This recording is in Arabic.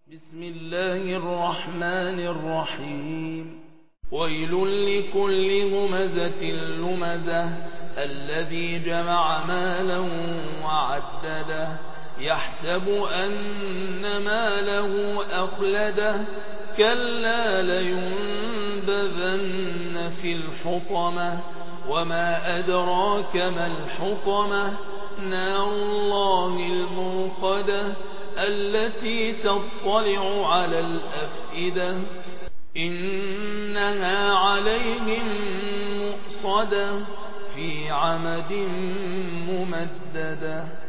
بسم الله الرحمن الرحيم ويل لكل همزة لمزة الذي جمع مالا وعدده يحسب أن ماله أخلده كلا لينبذن في الحطمة وما أدراك ما الحطمة نار الله الموقدة التي تطلع على الأفئدة إنها عليهم مؤصدة في عمد ممددة.